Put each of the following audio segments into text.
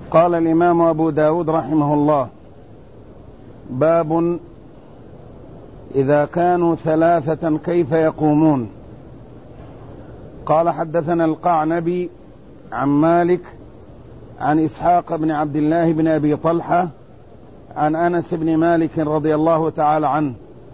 قال الإمام أبو داود رحمه الله: باب إذا كانوا ثلاثة كيف يقومون. قال: حدثنا القعنبي عن مالك عن إسحاق بن عبد الله بن أبي طلحة عن أنس بن مالك رضي الله تعالى عنه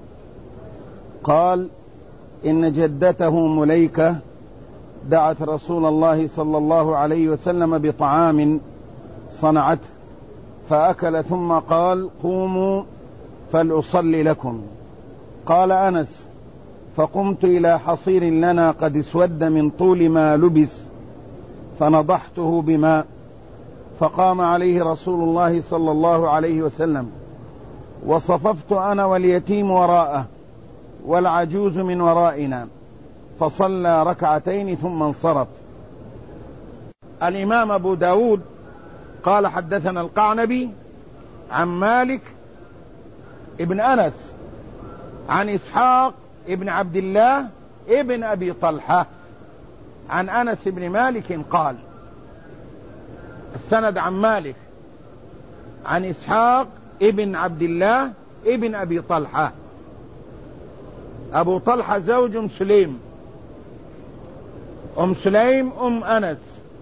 قال: إن جدته مليكة دعت رسول الله صلى الله عليه وسلم بطعام صنعته فأكل ثم قال: قوموا فلأصلي لكم. قال أنس: فقمت إلى حصير لنا قد اسود من طول ما لبس فنضحته بماء، فقام عليه رسول الله صلى الله عليه وسلم، وصففت أنا واليتيم وراءه والعجوز من ورائنا، فصلى ركعتين ثم انصرف. الإمام أبو داود قال: حدثنا القعنبي عن مالك ابن أنس عن إسحاق ابن عبد الله ابن أبي طلحة عن أنس بن مالك قال. السند عن مالك عن إسحاق ابن عبد الله ابن أبي طلحة. أبو طلحة زوج سليم، أم سليم أم أنس،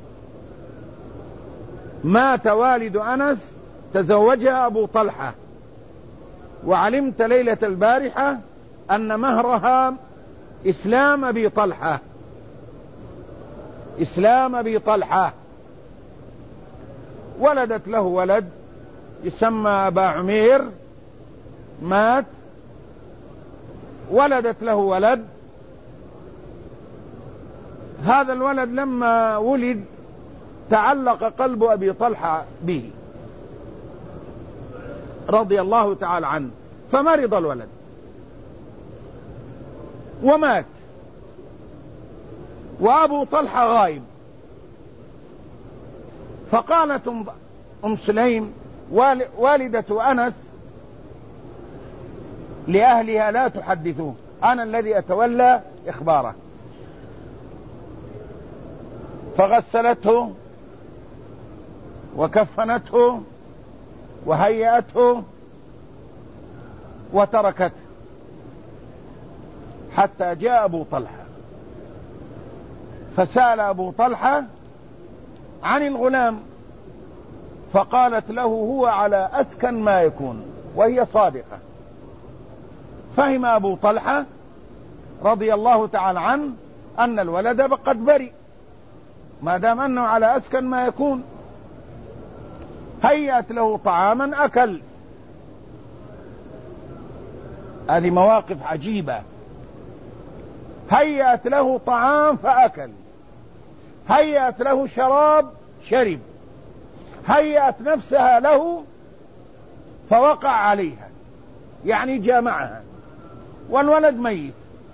مات والد أنس تزوجها أبو طلحة، وعلمت ليلة البارحة أن مهرها إسلام أبي طلحة، إسلام أبي طلحة. ولدت له ولد يسمى أبا عمير، مات، ولدت له ولد. هذا الولد لما ولد تعلق قلب أبي طلحة به رضي الله تعالى عنه، فمرض الولد ومات، وأبو طلحة غايب. فقالت أم سليم والدة أنس لأهلها: لا تحدثوه، أنا الذي أتولى إخباره. فغسلته وكفنته وهيأته وتركته حتى جاء أبو طلحة، فسأل أبو طلحة عن الغلام، فقالت له: هو على أسكن ما يكون، وهي صادقة. فهم أبو طلحة رضي الله تعالى عنه أن الولد قد برئ ما دام أنه على أسكن ما يكون. هيأت له طعاما أكل. هذه مواقف عجيبة. هيأت له طعام فأكل، هيأت له شراب شرب، هيأت نفسها له فوقع عليها، يعني جامعها، والولد ميت.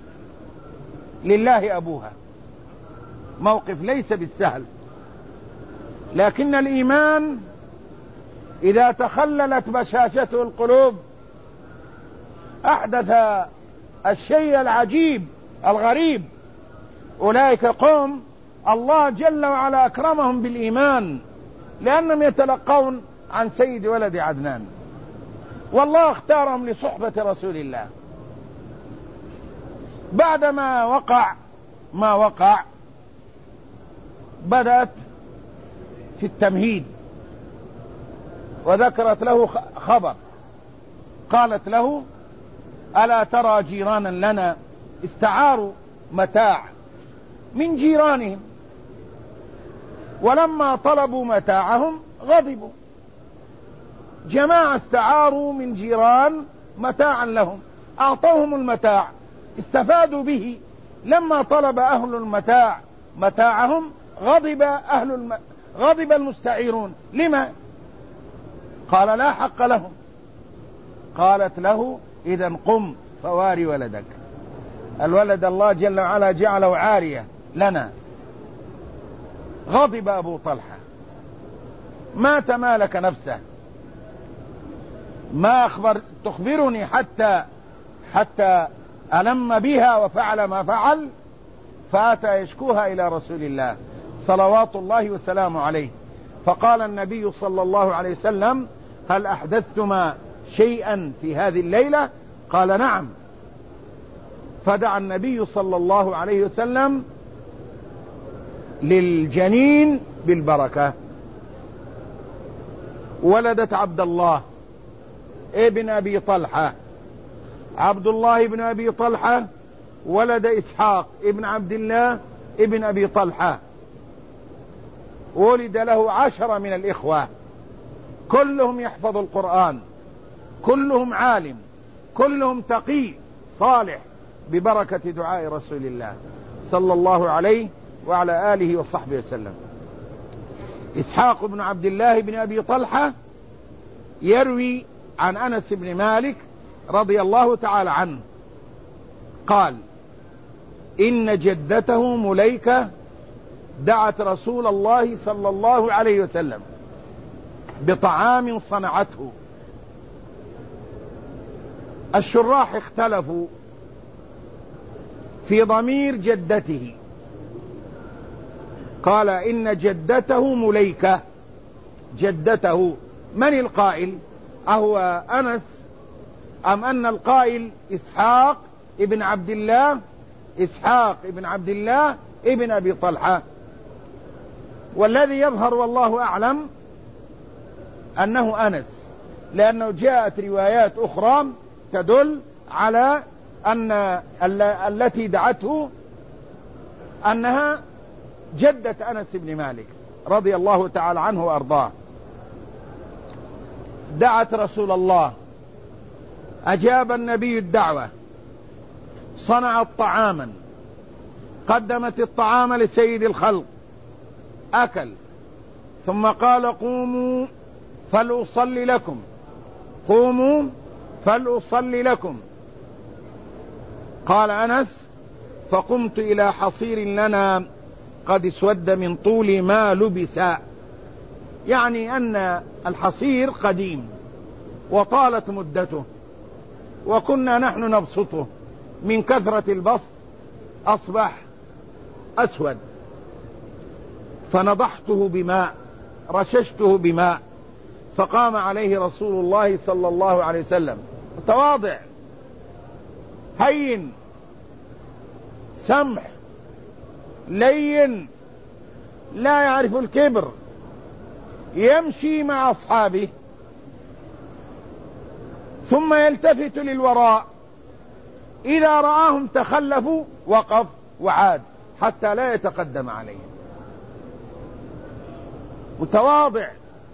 لله أبوها. موقف ليس بالسهل، لكن الإيمان إذا تخللت بشاشته القلوب أحدث الشيء العجيب الغريب. أولئك قوم الله جل وعلا أكرمهم بالإيمان لأنهم يتلقون عن سيد ولد عدنان، والله اختارهم لصحبة رسول الله. بعدما وقع ما وقع بدأت في التمهيد، وذكرت له خبر. قالت له: ألا ترى جيرانا لنا استعاروا متاع من جيرانهم، ولما طلبوا متاعهم غضبوا. جماعة استعاروا من جيران متاعا لهم، أعطوهم المتاع، استفادوا به. لما طلب أهل المتاع متاعهم غضب المستعيرون. لما؟ قال: لا حق لهم. قالت له: إذن قم فواري ولدك. الولد الله جل وعلا جعله عارية لنا. غضب أبو طلحة، ما تمالك نفسه، ما تخبرني حتى ألم بها وفعل ما فعل، فأتى يشكوها إلى رسول الله صلوات الله وسلامه عليه. فقال النبي صلى الله عليه وسلم: هل أحدثتما شيئا في هذه الليلة؟ قال: نعم. فدعا النبي صلى الله عليه وسلم للجنين بالبركة. ولدت عبد الله ابن أبي طلحة. عبد الله ابن أبي طلحة ولد إسحاق ابن عبد الله ابن أبي طلحة. ولد له 10 من الإخوة، كلهم يحفظ القرآن، كلهم عالم، كلهم تقي صالح، ببركة دعاء رسول الله صلى الله عليه وعلى آله وصحبه وسلم. إسحاق بن عبد الله بن أبي طلحة يروي عن أنس بن مالك رضي الله تعالى عنه قال: إن جدته مليكة دعت رسول الله صلى الله عليه وسلم بطعام صنعته. الشراح اختلفوا في ضمير جدته. قال: إن جدته مليكة. جدته من القائل؟ أهو أنس أم أن القائل إسحاق ابن عبد الله؟ إسحاق ابن عبد الله ابن أبي طلحة. والذي يظهر والله أعلم أنه أنس، لأنه جاءت روايات أخرى تدل على أن التي دعته أنها جدة أنس بن مالك رضي الله تعالى عنه وأرضاه. دعت رسول الله، أجاب النبي الدعوة، صنعت طعاما، قدمت الطعام لسيد الخلق، أكل، ثم قال: قوموا فلأصلي لكم، قوموا فلأصلي لكم. قال أنس: فقمت إلى حصير لنا قد اسود من طول ما لبس، يعني أن الحصير قديم وطالت مدته، وكنا نحن نبسطه، من كثرة البسط أصبح أسود، فنضحته بماء، رششته بماء، فقام عليه رسول الله صلى الله عليه وسلم متواضع هين سمح لين لا يعرف الكبر، يمشي مع أصحابه ثم يلتفت للوراء، إذا رآهم تخلفوا وقف وعاد حتى لا يتقدم عليهم. متواضع.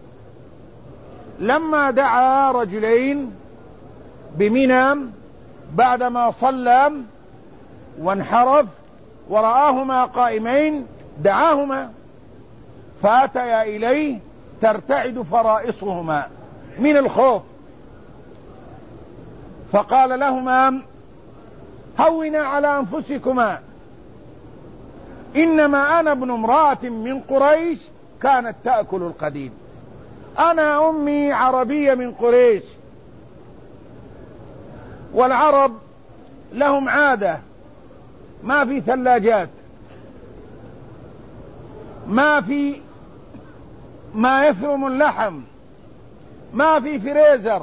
لما دعا رجلين بمنى بعدما صلى وانحرف ورآهما قائمين دعاهما، فأتيا إليه ترتعد فرائصهما من الخوف، فقال لهما: هونا على أنفسكما، إنما أنا ابن امرأة من قريش كانت تأكل القديد، أنا أمي عربية من قريش، والعرب لهم عادة، ما في ثلاجات، ما في ما يفرم اللحم، ما في فريزر،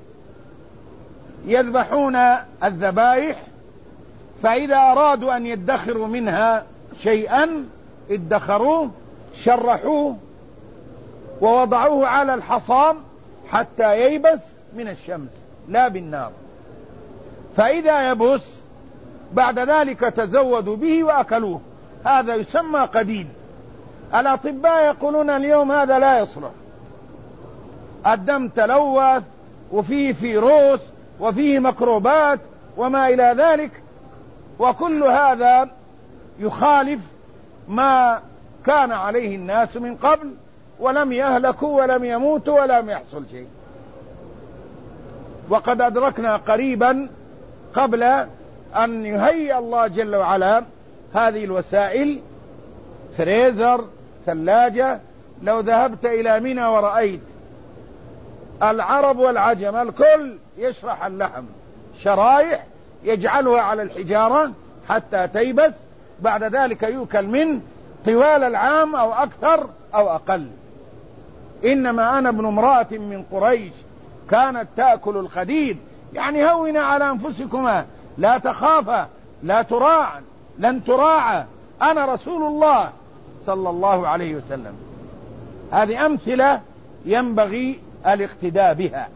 يذبحون الذبائح، فإذا أرادوا أن يدخروا منها شيئا ادخروه، شرحوه ووضعوه على الحصام حتى ييبس من الشمس لا بالنار، فإذا يبس بعد ذلك تزودوا به وأكلوه. هذا يسمى قديد. الأطباء يقولون اليوم هذا لا يصلح، الدم تلوث وفيه فيروس وفيه ميكروبات وما إلى ذلك، وكل هذا يخالف ما كان عليه الناس من قبل، ولم يهلكوا ولم يموتوا ولم يحصل شيء. وقد أدركنا قريبا قبل أن يهيئ الله جل وعلا هذه الوسائل، فريزر، ثلاجة، لو ذهبت إلى منى ورأيت العرب والعجم الكل يشرح اللحم شرايح، يجعلها على الحجارة حتى تيبس، بعد ذلك يؤكل منه طوال العام أو أكثر أو أقل. إنما أنا ابن امرأة من قريش كانت تأكل الخديد، يعني هونا على أنفسكما، لا تخافا، لا تراعا، لن تراعى، أنا رسول الله صلى الله عليه وسلم. هذه أمثلة ينبغي الاقتداء بها،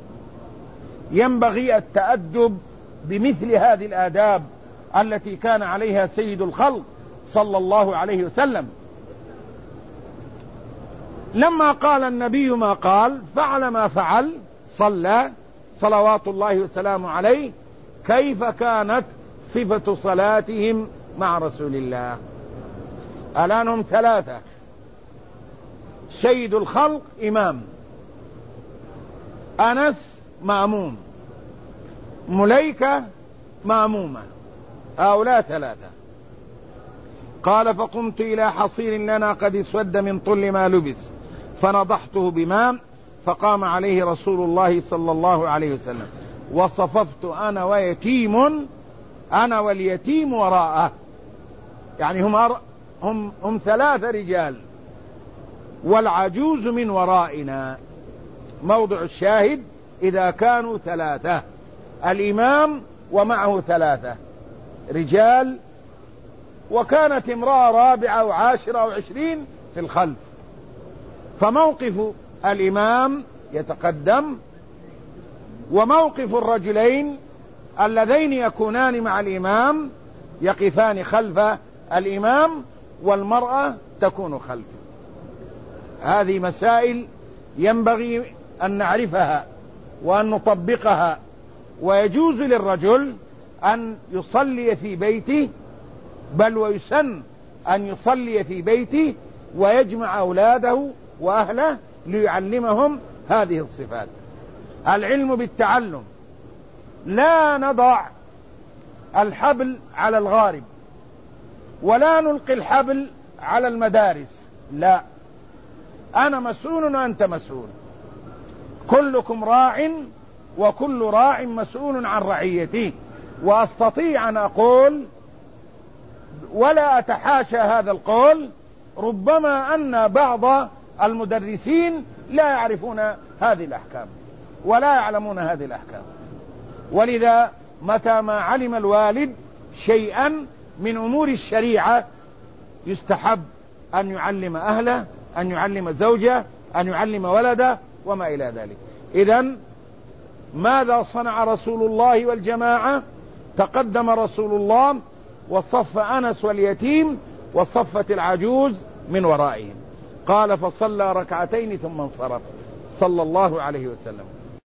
ينبغي التأدب بمثل هذه الآداب التي كان عليها سيد الخلق صلى الله عليه وسلم. لما قال النبي ما قال، فعل ما فعل، صلى صلوات الله وسلامه عليه. كيف كانت صفة صلاتهم مع رسول الله؟ الآن هم ثلاثة: سيد الخلق إمام، أنس مأموم، مليكة مأمومة، هؤلاء ثلاثة. قال: فقمت إلى حصير لنا قد اسود من طل ما لبس فنضحته بماء فقام عليه رسول الله صلى الله عليه وسلم، وصففت أنا واليتيم وراءه. يعني هم ثلاثة رجال والعجوز من ورائنا. موضع الشاهد إذا كانوا ثلاثة: الإمام ومعه ثلاثة رجال، وكانت امرأة رابعة أو عاشرة أو 20 في الخلف، فموقف الإمام يتقدم، وموقف الرجلين اللذين يكونان مع الإمام يقفان خلف الإمام، والمرأة تكون خلفه. هذه مسائل ينبغي أن نعرفها وأن نطبقها. ويجوز للرجل أن يصلي في بيته، بل ويسن أن يصلي في بيته ويجمع أولاده وأهله ليعلمهم هذه الصفات. العلم بالتعلم. لا نضع الحبل على الغارب، ولا نلقي الحبل على المدارس، لا، أنا مسؤول وأنت مسؤول، كلكم راع وكل راع مسؤول عن رعيته. وأستطيع أن أقول، ولا أتحاشى هذا القول، ربما أن بعض المدرسين لا يعرفون هذه الأحكام ولا يعلمون هذه الأحكام. ولذا متى ما علم الوالد شيئا من أمور الشريعة يستحب أن يعلم أهله، أن يعلم زوجه، أن يعلم ولده وما إلى ذلك. إذن ماذا صنع رسول الله والجماعة؟ تقدم رسول الله وصف أنس واليتيم وصفت العجوز من ورائهم. قال: فصلى ركعتين ثم انصرف صلى الله عليه وسلم.